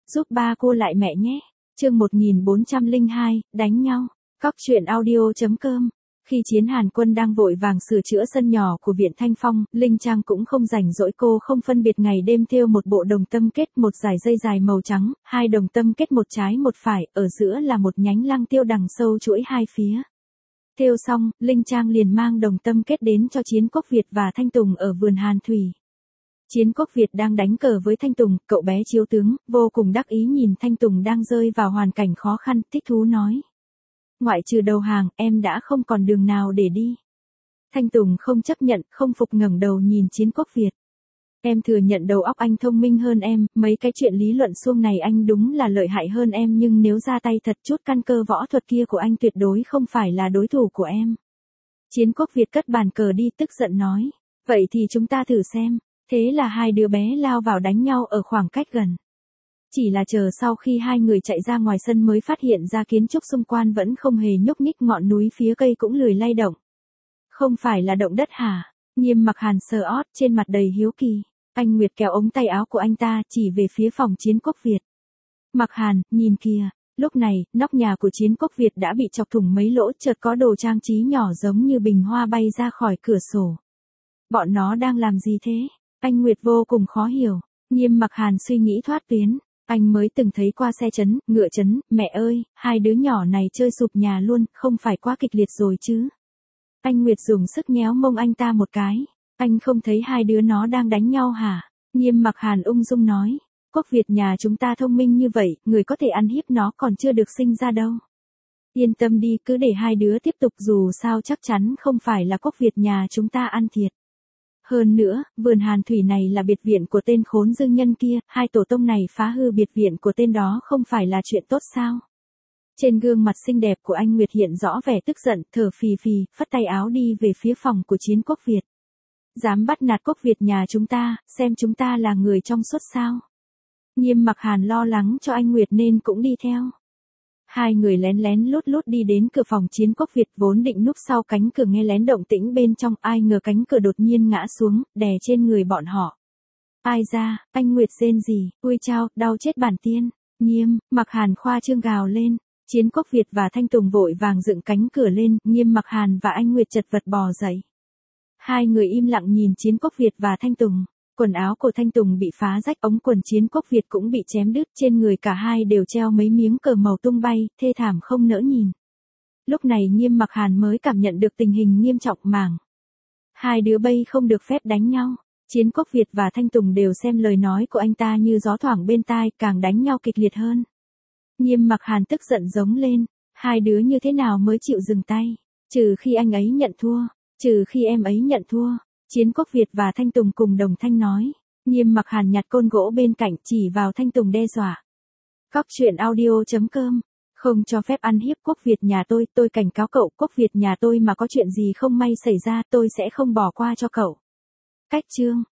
giúp ba cô lại mẹ nhé. Chương 1402, đánh nhau. Cóc truyện audio.com. Khi Chiến Hàn Quân đang vội vàng sửa chữa sân nhỏ của Viện Thanh Phong, Linh Trang cũng không rảnh rỗi, cô không phân biệt ngày đêm thêu một bộ đồng tâm kết, một dải dây dài màu trắng, hai đồng tâm kết một trái một phải, ở giữa là một nhánh lăng tiêu đằng sâu chuỗi hai phía. Thêu xong, Linh Trang liền mang đồng tâm kết đến cho Chiến Quốc Việt và Thanh Tùng ở vườn Hàn Thủy. Chiến Quốc Việt đang đánh cờ với Thanh Tùng, cậu bé chiếu tướng, vô cùng đắc ý nhìn Thanh Tùng đang rơi vào hoàn cảnh khó khăn, thích thú nói. Ngoại trừ đầu hàng, em đã không còn đường nào để đi. Thanh Tùng không chấp nhận, không phục, ngẩng đầu nhìn Chiến Quốc Việt. Em thừa nhận đầu óc anh thông minh hơn em, mấy cái chuyện lý luận suông này anh đúng là lợi hại hơn em, nhưng nếu ra tay thật chút căn cơ võ thuật kia của anh tuyệt đối không phải là đối thủ của em. Chiến Quốc Việt cất bàn cờ đi, tức giận nói. Vậy thì chúng ta thử xem. Thế là hai đứa bé lao vào đánh nhau ở khoảng cách gần. Chỉ là chờ sau khi hai người chạy ra ngoài sân mới phát hiện ra kiến trúc xung quanh vẫn không hề nhúc nhích, ngọn núi phía cây cũng lười lay động. Không phải là động đất hả? Nghiêm Mặc Hàn sờ ót, trên mặt đầy hiếu kỳ. Anh Nguyệt kéo ống tay áo của anh ta, chỉ về phía phòng Chiến Quốc Việt. Mặc Hàn, nhìn kìa. Lúc này, nóc nhà của Chiến Quốc Việt đã bị chọc thủng mấy lỗ, chợt có đồ trang trí nhỏ giống như bình hoa bay ra khỏi cửa sổ. Bọn nó đang làm gì thế? Anh Nguyệt vô cùng khó hiểu. Nghiêm Mặc Hàn suy nghĩ thoát tuyến. Anh mới từng thấy qua xe chấn, ngựa chấn, mẹ ơi, hai đứa nhỏ này chơi sụp nhà luôn, không phải quá kịch liệt rồi chứ. Anh Nguyệt dùng sức nhéo mông anh ta một cái. Anh không thấy hai đứa nó đang đánh nhau hả? Nghiêm Mặc Hàn ung dung nói. Quốc Việt nhà chúng ta thông minh như vậy, người có thể ăn hiếp nó còn chưa được sinh ra đâu. Yên tâm đi, cứ để hai đứa tiếp tục, dù sao chắc chắn không phải là Quốc Việt nhà chúng ta ăn thiệt. Hơn nữa, vườn Hàn Thủy này là biệt viện của tên khốn dương nhân kia, hai tổ tông này phá hư biệt viện của tên đó không phải là chuyện tốt sao? Trên gương mặt xinh đẹp của anh Nguyệt hiện rõ vẻ tức giận, thở phì phì, phất tay áo đi về phía phòng của Chiến Quốc Việt. Dám bắt nạt Quốc Việt nhà chúng ta, xem chúng ta là người trong suốt sao? Nghiêm Mặc Hàn lo lắng cho anh Nguyệt nên cũng đi theo. Hai người lén lén lút lút đi đến cửa phòng Chiến Quốc Việt, vốn định núp sau cánh cửa nghe lén động tĩnh bên trong, ai ngờ cánh cửa đột nhiên ngã xuống, đè trên người bọn họ. Ai ra, anh Nguyệt rên gì, ui chao, đau chết bản tiên. Nghiêm Mặc Hàn khoa trương gào lên. Chiến Quốc Việt và Thanh Tùng vội vàng dựng cánh cửa lên, Nghiêm Mặc Hàn và anh Nguyệt chật vật bò dậy. Hai người im lặng nhìn Chiến Quốc Việt và Thanh Tùng. Quần áo của Thanh Tùng bị phá rách, ống quần Chiến Quốc Việt cũng bị chém đứt, trên người cả hai đều treo mấy miếng cờ màu tung bay, thê thảm không nỡ nhìn. Lúc này Nghiêm Mặc Hàn mới cảm nhận được tình hình nghiêm trọng mảng. Hai đứa bay không được phép đánh nhau. Chiến Quốc Việt và Thanh Tùng đều xem lời nói của anh ta như gió thoảng bên tai, càng đánh nhau kịch liệt hơn. Nghiêm Mặc Hàn tức giận giống lên, hai đứa như thế nào mới chịu dừng tay? Trừ khi anh ấy nhận thua, trừ khi em ấy nhận thua. Chiến Quốc Việt và Thanh Tùng cùng đồng thanh nói. Nghiêm Mặc Hàn nhặt côn gỗ bên cạnh chỉ vào Thanh Tùng đe dọa. Cóc truyện audio.com. Không cho phép ăn hiếp Quốc Việt nhà tôi cảnh cáo cậu, Quốc Việt nhà tôi mà có chuyện gì không may xảy ra tôi sẽ không bỏ qua cho cậu. Cách chương.